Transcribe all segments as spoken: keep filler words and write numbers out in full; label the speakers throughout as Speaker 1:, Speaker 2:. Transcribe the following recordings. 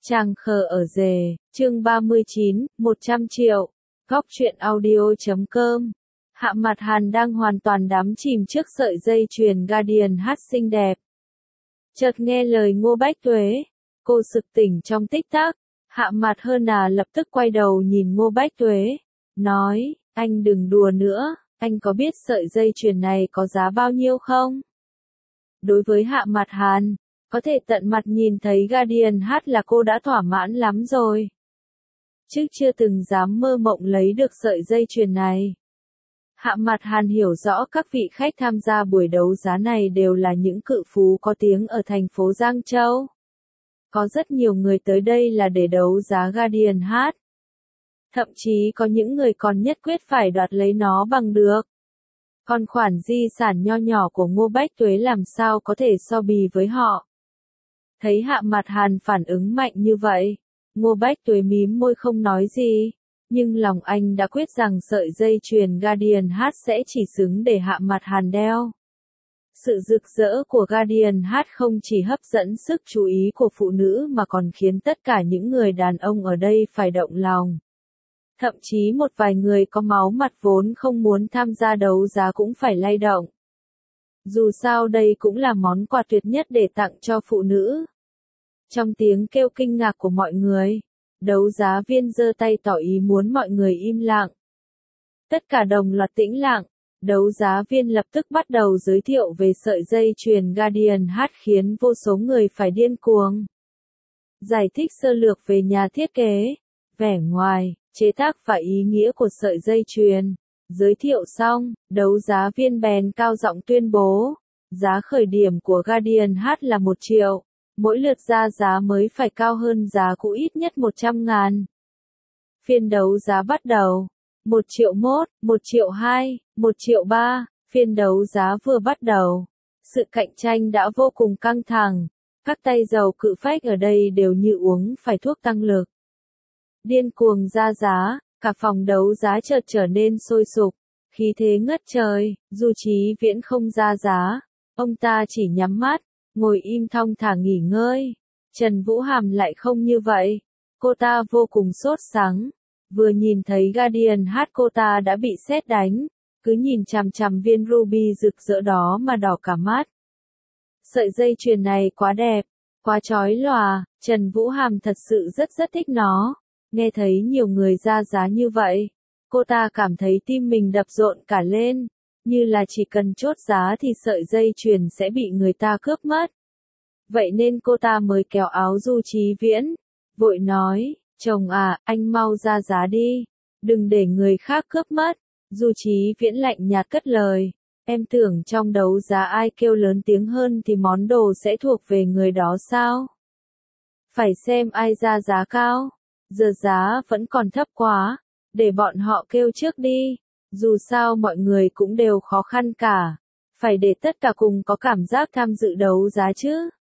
Speaker 1: Chàng khờ ở rề, chương ba mươi chín, một trăm triệu. Góc truyện audio chấm com. Hạ Mặt Hàn đang hoàn toàn đắm chìm trước sợi dây chuyền Guardian hát xinh đẹp. Chợt nghe lời Ngô Bách Tuế, cô sực tỉnh trong tích tắc. Hạ Mặt Hơn à lập tức quay đầu nhìn Ngô Bách Tuế, nói, anh đừng đùa nữa, anh có biết sợi dây chuyền này có giá bao nhiêu không? Đối với Hạ Mặt Hàn, có thể tận mặt nhìn thấy Guardian hát là cô đã thỏa mãn lắm rồi. Chứ chưa từng dám mơ mộng lấy được sợi dây chuyền này. Hạ Mặt Hàn hiểu rõ các vị khách tham gia buổi đấu giá này đều là những cự phú có tiếng ở thành phố Giang Châu. Có rất nhiều người tới đây là để đấu giá Guardian hát. Thậm chí có những người còn nhất quyết phải đoạt lấy nó bằng được. Còn khoản di sản nho nhỏ của Ngô Bách Tuế làm sao có thể so bì với họ. Thấy Hạ Mặt Hàn phản ứng mạnh như vậy, Ngô Bách Tuế mím môi không nói gì, nhưng lòng anh đã quyết rằng sợi dây chuyền Guardian hát sẽ chỉ xứng để Hạ Mặt Hàn đeo. Sự rực rỡ của Guardian hát không chỉ hấp dẫn sức chú ý của phụ nữ mà còn khiến tất cả những người đàn ông ở đây phải động lòng. Thậm chí một vài người có máu mặt vốn không muốn tham gia đấu giá cũng phải lay động. Dù sao đây cũng là món quà tuyệt nhất để tặng cho phụ nữ. Trong tiếng kêu kinh ngạc của mọi người, đấu giá viên giơ tay tỏ ý muốn mọi người im lặng. Tất cả đồng loạt tĩnh lặng, đấu giá viên lập tức bắt đầu giới thiệu về sợi dây chuyền Guardian hát khiến vô số người phải điên cuồng. Giải thích sơ lược về nhà thiết kế, vẻ ngoài, chế tác và ý nghĩa của sợi dây chuyền. Giới thiệu xong, đấu giá viên bèn cao giọng tuyên bố, giá khởi điểm của Guardian hát là một triệu, mỗi lượt ra giá mới phải cao hơn giá cũ ít nhất một trăm ngàn. Phiên đấu giá bắt đầu, một triệu mốt, một triệu hai, một triệu ba, phiên đấu giá vừa bắt đầu. Sự cạnh tranh đã vô cùng căng thẳng, các tay giàu cự phách ở đây đều như uống phải thuốc tăng lực. Điên cuồng ra giá, cả phòng đấu giá chợt trở nên sôi sục, khí thế ngất trời. Du Chí Viễn không ra giá, ông ta chỉ nhắm mắt, ngồi im thong thả nghỉ ngơi. Trần Vũ Hàm lại không như vậy, cô ta vô cùng sốt sắng, vừa nhìn thấy Guardian hát cô ta đã bị sét đánh, cứ nhìn chằm chằm viên ruby rực rỡ đó mà đỏ cả mắt. Sợi dây chuyền này quá đẹp, quá chói lòa, Trần Vũ Hàm thật sự rất rất thích nó. Nghe thấy nhiều người ra giá như vậy, cô ta cảm thấy tim mình đập rộn cả lên, như là chỉ cần chốt giá thì sợi dây chuyền sẽ bị người ta cướp mất. Vậy nên cô ta mới kéo áo Du Chí Viễn, vội nói, chồng à, anh mau ra giá đi, đừng để người khác cướp mất. Du Chí Viễn lạnh nhạt cất lời, em tưởng trong đấu giá ai kêu lớn tiếng hơn thì món đồ sẽ thuộc về người đó sao? Phải xem ai ra giá cao. Giờ giá vẫn còn thấp quá, để bọn họ kêu trước đi, dù sao mọi người cũng đều khó khăn cả, phải để tất cả cùng có cảm giác tham dự đấu giá chứ.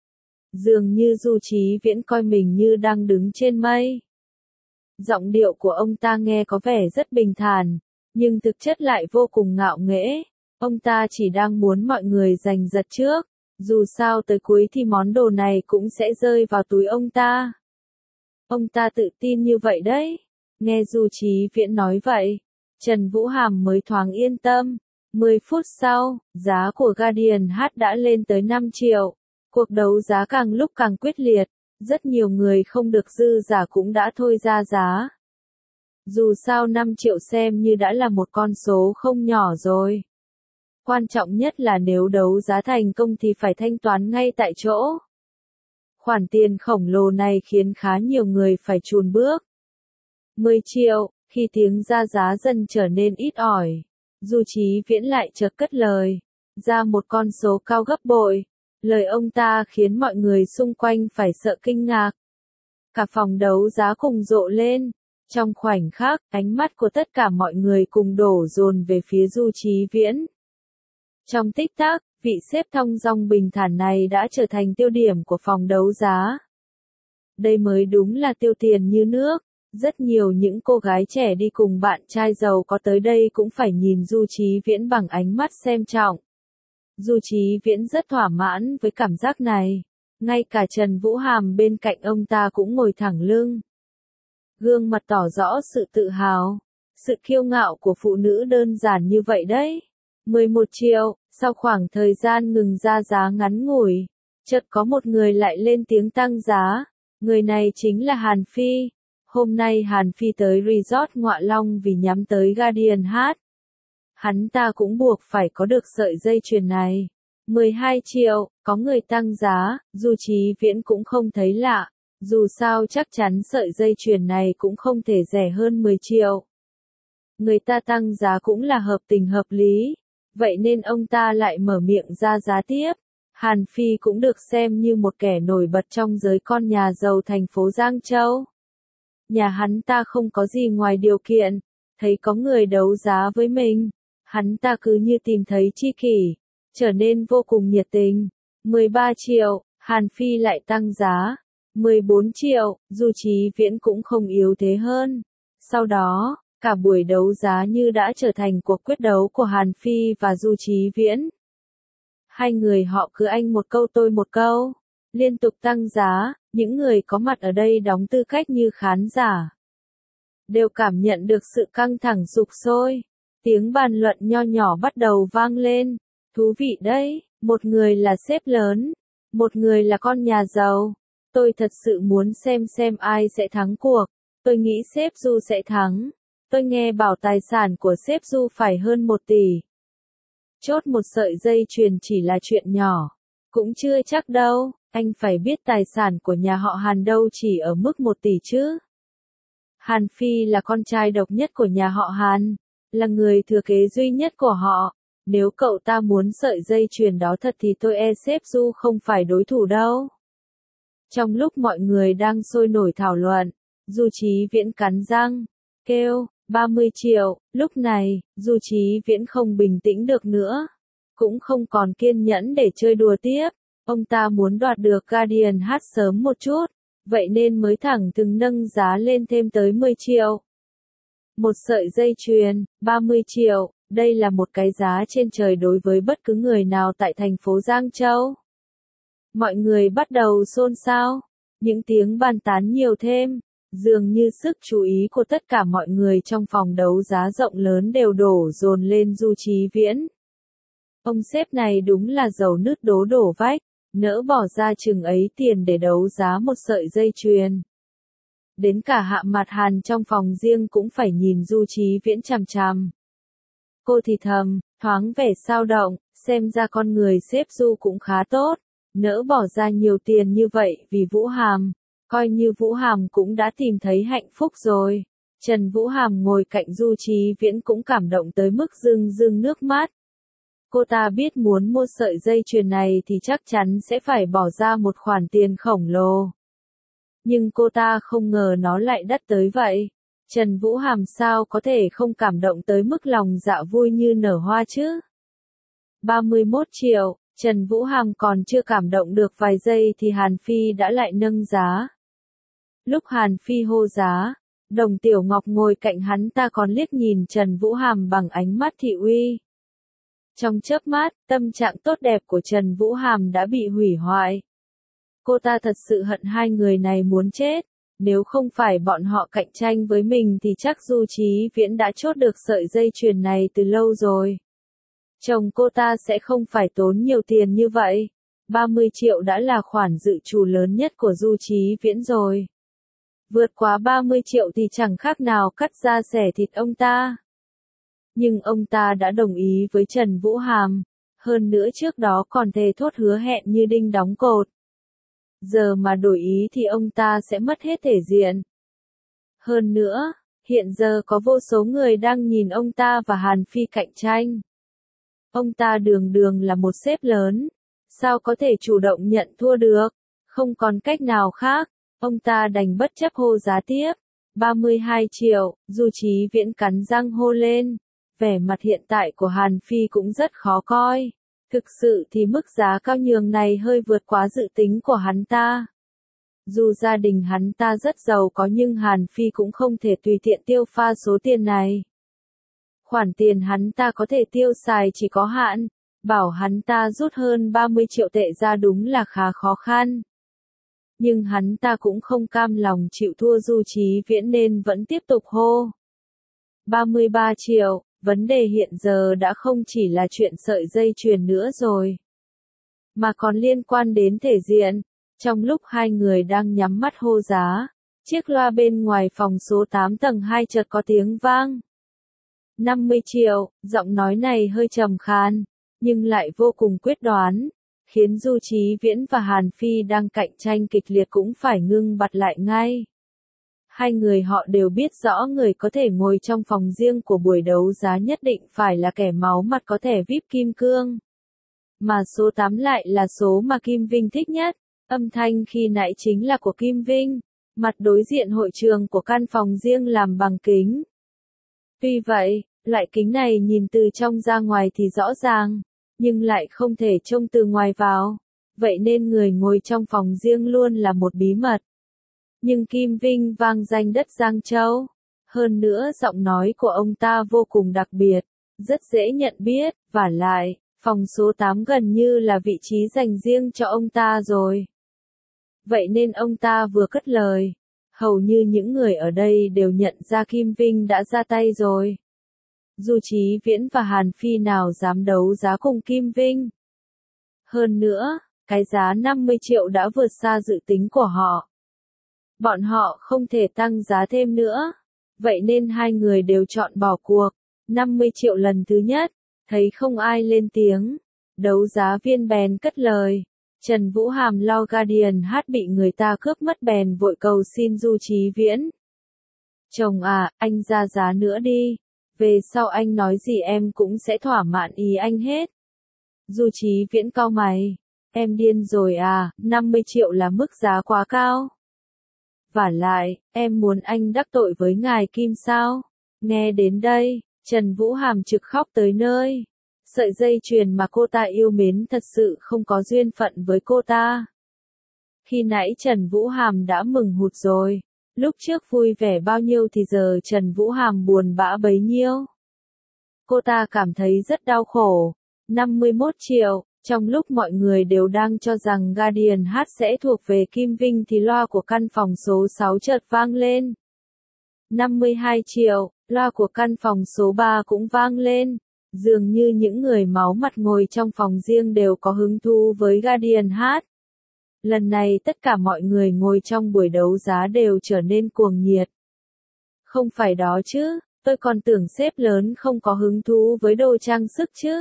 Speaker 1: Dường như Du Chí Viễn coi mình như đang đứng trên mây. Giọng điệu của ông ta nghe có vẻ rất bình thản, nhưng thực chất lại vô cùng ngạo nghễ, ông ta chỉ đang muốn mọi người giành giật trước, dù sao tới cuối thì món đồ này cũng sẽ rơi vào túi ông ta. Ông ta tự tin như vậy đấy. Nghe Du Chí Viễn nói vậy, Trần Vũ Hàm mới thoáng yên tâm. mười phút sau, giá của Guardian hát đã lên tới năm triệu. Cuộc đấu giá càng lúc càng quyết liệt, rất nhiều người không được dư giả cũng đã thôi ra giá. Dù sao năm triệu xem như đã là một con số không nhỏ rồi. Quan trọng nhất là nếu đấu giá thành công thì phải thanh toán ngay tại chỗ. Khoản tiền khổng lồ này khiến khá nhiều người phải chùn bước. mười triệu, khi tiếng ra giá dần trở nên ít ỏi, Du Chí Viễn lại chợt cất lời, ra một con số cao gấp bội. Lời ông ta khiến mọi người xung quanh phải sợ kinh ngạc. Cả phòng đấu giá cùng rộ lên. Trong khoảnh khắc, ánh mắt của tất cả mọi người cùng đổ dồn về phía Du Chí Viễn. Trong tích tắc, vị sếp thong dong bình thản này đã trở thành tiêu điểm của phòng đấu giá. Đây mới đúng là tiêu tiền như nước. Rất nhiều những cô gái trẻ đi cùng bạn trai giàu có tới đây cũng phải nhìn Du Chí Viễn bằng ánh mắt xem trọng. Du Chí Viễn rất thỏa mãn với cảm giác này. Ngay cả Trần Vũ Hàm bên cạnh ông ta cũng ngồi thẳng lưng. Gương mặt tỏ rõ sự tự hào, sự kiêu ngạo của phụ nữ đơn giản như vậy đấy. mười một triệu, sau khoảng thời gian ngừng ra giá ngắn ngủi, chợt có một người lại lên tiếng tăng giá. Người này chính là Hàn Phi. Hôm nay Hàn Phi tới resort Ngọa Long vì nhắm tới Guardian hát. Hắn ta cũng buộc phải có được sợi dây chuyền này. mười hai triệu, có người tăng giá, Du Chí Viễn cũng không thấy lạ. Dù sao chắc chắn sợi dây chuyền này cũng không thể rẻ hơn mười triệu. Người ta tăng giá cũng là hợp tình hợp lý. Vậy nên ông ta lại mở miệng ra giá tiếp. Hàn Phi cũng được xem như một kẻ nổi bật trong giới con nhà giàu thành phố Giang Châu. Nhà hắn ta không có gì ngoài điều kiện. Thấy có người đấu giá với mình, hắn ta cứ như tìm thấy tri kỷ, trở nên vô cùng nhiệt tình. mười ba triệu, Hàn Phi lại tăng giá. mười bốn triệu, Du Chí Viễn cũng không yếu thế hơn. Sau đó, cả buổi đấu giá như đã trở thành cuộc quyết đấu của Hàn Phi và Du Chí Viễn. Hai người họ cứ anh một câu tôi một câu, liên tục tăng giá. Những người có mặt ở đây đóng tư cách như khán giả, đều cảm nhận được sự căng thẳng sục sôi. Tiếng bàn luận nho nhỏ bắt đầu vang lên. Thú vị đấy, một người là sếp lớn, một người là con nhà giàu. Tôi thật sự muốn xem xem ai sẽ thắng cuộc. Tôi nghĩ sếp Du sẽ thắng. Tôi nghe bảo tài sản của sếp Du phải hơn một tỷ. Chốt một sợi dây chuyền chỉ là chuyện nhỏ. Cũng chưa chắc đâu, anh phải biết tài sản của nhà họ Hàn đâu chỉ ở mức một tỷ chứ. Hàn Phi là con trai độc nhất của nhà họ Hàn, là người thừa kế duy nhất của họ. Nếu cậu ta muốn sợi dây chuyền đó thật thì tôi e sếp Du không phải đối thủ đâu. Trong lúc mọi người đang sôi nổi thảo luận, Du Chí Viễn cắn răng, kêu, ba mươi triệu, lúc này, Du Chí Viễn không bình tĩnh được nữa, cũng không còn kiên nhẫn để chơi đùa tiếp. Ông ta muốn đoạt được Guardian hát sớm một chút, vậy nên mới thẳng thừng nâng giá lên thêm tới mười triệu. Một sợi dây chuyền, ba mươi triệu, đây là một cái giá trên trời đối với bất cứ người nào tại thành phố Giang Châu. Mọi người bắt đầu xôn xao, những tiếng bàn tán nhiều thêm, dường như sức chú ý của tất cả mọi người trong phòng đấu giá rộng lớn đều đổ dồn lên Du Chí Viễn. Ông sếp này đúng là giàu nứt đố đổ vách, nỡ bỏ ra chừng ấy tiền để đấu giá một sợi dây chuyền. Đến cả Hạ Mạt Hàn trong phòng riêng cũng phải nhìn Du Chí Viễn chằm chằm. Cô thì thầm, thoáng vẻ xao động, xem ra con người sếp Du cũng khá tốt, nỡ bỏ ra nhiều tiền như vậy vì Vũ Hàm, coi như Vũ Hàm cũng đã tìm thấy hạnh phúc rồi. Trần Vũ Hàm ngồi cạnh Du Chí Viễn cũng cảm động tới mức rưng rưng nước mắt. Cô ta biết muốn mua sợi dây chuyền này thì chắc chắn sẽ phải bỏ ra một khoản tiền khổng lồ. Nhưng cô ta không ngờ nó lại đắt tới vậy. Trần Vũ Hàm sao có thể không cảm động tới mức lòng dạ vui như nở hoa chứ? ba mươi mốt triệu, Trần Vũ Hàm còn chưa cảm động được vài giây thì Hàn Phi đã lại nâng giá. Lúc Hàn Phi hô giá, Đồng Tiểu Ngọc ngồi cạnh hắn ta còn liếc nhìn Trần Vũ Hàm bằng ánh mắt thị uy. Trong chớp mắt, tâm trạng tốt đẹp của Trần Vũ Hàm đã bị hủy hoại. Cô ta thật sự hận hai người này muốn chết. Nếu không phải bọn họ cạnh tranh với mình thì chắc Du Chí Viễn đã chốt được sợi dây chuyền này từ lâu rồi. Chồng cô ta sẽ không phải tốn nhiều tiền như vậy. ba mươi triệu đã là khoản dự trù lớn nhất của Du Chí Viễn rồi. Vượt quá ba mươi triệu thì chẳng khác nào cắt da xẻ thịt ông ta. Nhưng ông ta đã đồng ý với Trần Vũ Hàm. Hơn nữa trước đó còn thề thốt hứa hẹn như đinh đóng cột. Giờ mà đổi ý thì ông ta sẽ mất hết thể diện. Hơn nữa, hiện giờ có vô số người đang nhìn ông ta và Hàn Phi cạnh tranh. Ông ta đường đường là một sếp lớn, sao có thể chủ động nhận thua được? Không còn cách nào khác, ông ta đành bất chấp hô giá tiếp. ba mươi hai triệu, Du Chí Viễn cắn răng hô lên. Vẻ mặt hiện tại của Hàn Phi cũng rất khó coi. Thực sự thì mức giá cao nhường này hơi vượt quá dự tính của hắn ta. Dù gia đình hắn ta rất giàu có nhưng Hàn Phi cũng không thể tùy tiện tiêu pha số tiền này. Khoản tiền hắn ta có thể tiêu xài chỉ có hạn, Bảo hắn ta rút hơn ba mươi triệu tệ ra đúng là khá khó khăn. Nhưng hắn ta cũng không cam lòng chịu thua Du Chí Viễn nên vẫn tiếp tục hô. ba mươi ba triệu, vấn đề hiện giờ đã không chỉ là chuyện sợi dây chuyền nữa rồi, mà còn liên quan đến thể diện. Trong lúc hai người đang nhắm mắt hô giá, chiếc loa bên ngoài phòng số tám tầng hai chợt có tiếng vang. năm mươi triệu, giọng nói này hơi trầm khan, nhưng lại vô cùng quyết đoán, khiến Du Chí Viễn và Hàn Phi đang cạnh tranh kịch liệt cũng phải ngưng bặt lại ngay. Hai người họ đều biết rõ người có thể ngồi trong phòng riêng của buổi đấu giá nhất định phải là kẻ máu mặt có thẻ vi ai pi kim cương. Mà số tám lại là số mà Kim Vinh thích nhất. Âm thanh khi nãy chính là của Kim Vinh, mặt đối diện hội trường của căn phòng riêng làm bằng kính. Tuy vậy, loại kính này nhìn từ trong ra ngoài thì rõ ràng, nhưng lại không thể trông từ ngoài vào, vậy nên người ngồi trong phòng riêng luôn là một bí mật. Nhưng Kim Vinh vang danh đất Giang Châu, hơn nữa giọng nói của ông ta vô cùng đặc biệt, rất dễ nhận biết, vả lại, phòng số tám gần như là vị trí dành riêng cho ông ta rồi. Vậy nên ông ta vừa cất lời, hầu như những người ở đây đều nhận ra Kim Vinh đã ra tay rồi. Du Chí Viễn và Hàn Phi nào dám đấu giá cùng Kim Vinh. Hơn nữa, cái giá năm mươi triệu đã vượt xa dự tính của họ. Bọn họ không thể tăng giá thêm nữa. Vậy nên hai người đều chọn bỏ cuộc. năm mươi triệu lần thứ nhất, thấy không ai lên tiếng. Đấu giá viên bèn cất lời. Trần Vũ Hàm lo Guardian hát bị người ta cướp mất bèn vội cầu xin Du Chí Viễn. Chồng à, anh ra giá nữa đi. Về sau anh nói gì em cũng sẽ thỏa mãn ý anh hết. Du Chí Viễn cau mày. Em điên rồi à, năm mươi triệu là mức giá quá cao. Vả lại, em muốn anh đắc tội với ngài Kim sao? Nghe đến đây, Trần Vũ Hàm trực khóc tới nơi. Sợi dây chuyền mà cô ta yêu mến thật sự không có duyên phận với cô ta. Khi nãy Trần Vũ Hàm đã mừng hụt rồi. Lúc trước vui vẻ bao nhiêu thì giờ Trần Vũ Hàm buồn bã bấy nhiêu. Cô ta cảm thấy rất đau khổ. năm mươi mốt triệu, trong lúc mọi người đều đang cho rằng Guardian hát sẽ thuộc về Kim Vinh thì loa của căn phòng số sáu chợt vang lên. năm mươi hai triệu, loa của căn phòng số ba cũng vang lên. Dường như những người máu mặt ngồi trong phòng riêng đều có hứng thú với Guardian hát. Lần này tất cả mọi người ngồi trong buổi đấu giá đều trở nên cuồng nhiệt. Không phải đó chứ, tôi còn tưởng sếp lớn không có hứng thú với đồ trang sức chứ.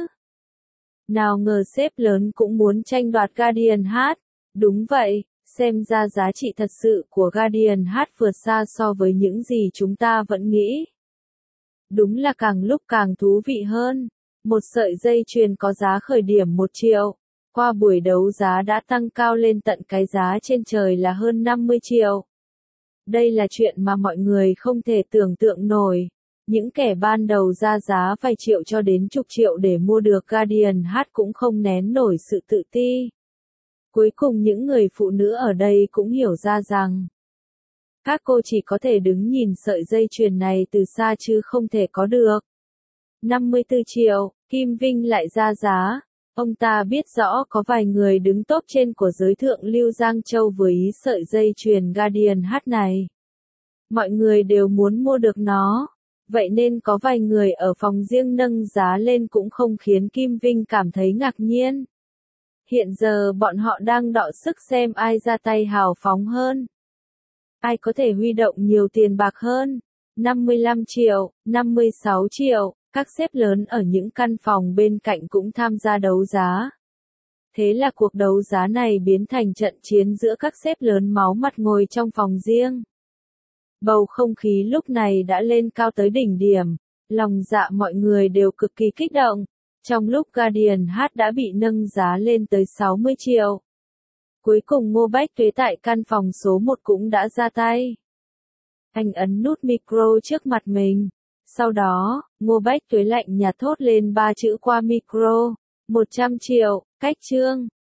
Speaker 1: Nào ngờ sếp lớn cũng muốn tranh đoạt Guardian hát. Đúng vậy, xem ra giá trị thật sự của Guardian hát vượt xa so với những gì chúng ta vẫn nghĩ. Đúng là càng lúc càng thú vị hơn. Một sợi dây chuyền có giá khởi điểm một triệu. Qua buổi đấu giá đã tăng cao lên tận cái giá trên trời là hơn năm mươi triệu. Đây là chuyện mà mọi người không thể tưởng tượng nổi. Những kẻ ban đầu ra giá vài triệu cho đến chục triệu để mua được Guardian hát cũng không nén nổi sự tự ti. Cuối cùng những người phụ nữ ở đây cũng hiểu ra rằng các cô chỉ có thể đứng nhìn sợi dây chuyền này từ xa chứ không thể có được. năm mươi tư triệu, Kim Vinh lại ra giá. Ông ta biết rõ có vài người đứng top trên của giới thượng lưu Giang Châu với ý sợi dây chuyền Guardian hát này. Mọi người đều muốn mua được nó. Vậy nên có vài người ở phòng riêng nâng giá lên cũng không khiến Kim Vinh cảm thấy ngạc nhiên. Hiện giờ bọn họ đang đọ sức xem ai ra tay hào phóng hơn. Ai có thể huy động nhiều tiền bạc hơn. năm mươi lăm triệu, năm mươi sáu triệu, các sếp lớn ở những căn phòng bên cạnh cũng tham gia đấu giá. Thế là cuộc đấu giá này biến thành trận chiến giữa các sếp lớn máu mặt ngồi trong phòng riêng. Bầu không khí lúc này đã lên cao tới đỉnh điểm, lòng dạ mọi người đều cực kỳ kích động. Trong lúc Guardian hát đã bị nâng giá lên tới sáu mươi triệu. Cuối cùng Ngô Bách Tuế tại căn phòng số một cũng đã ra tay. Anh ấn nút micro trước mặt mình. Sau đó, Ngô Bách Tuế lạnh nhạt thốt lên ba chữ qua micro. một trăm triệu, cách chương.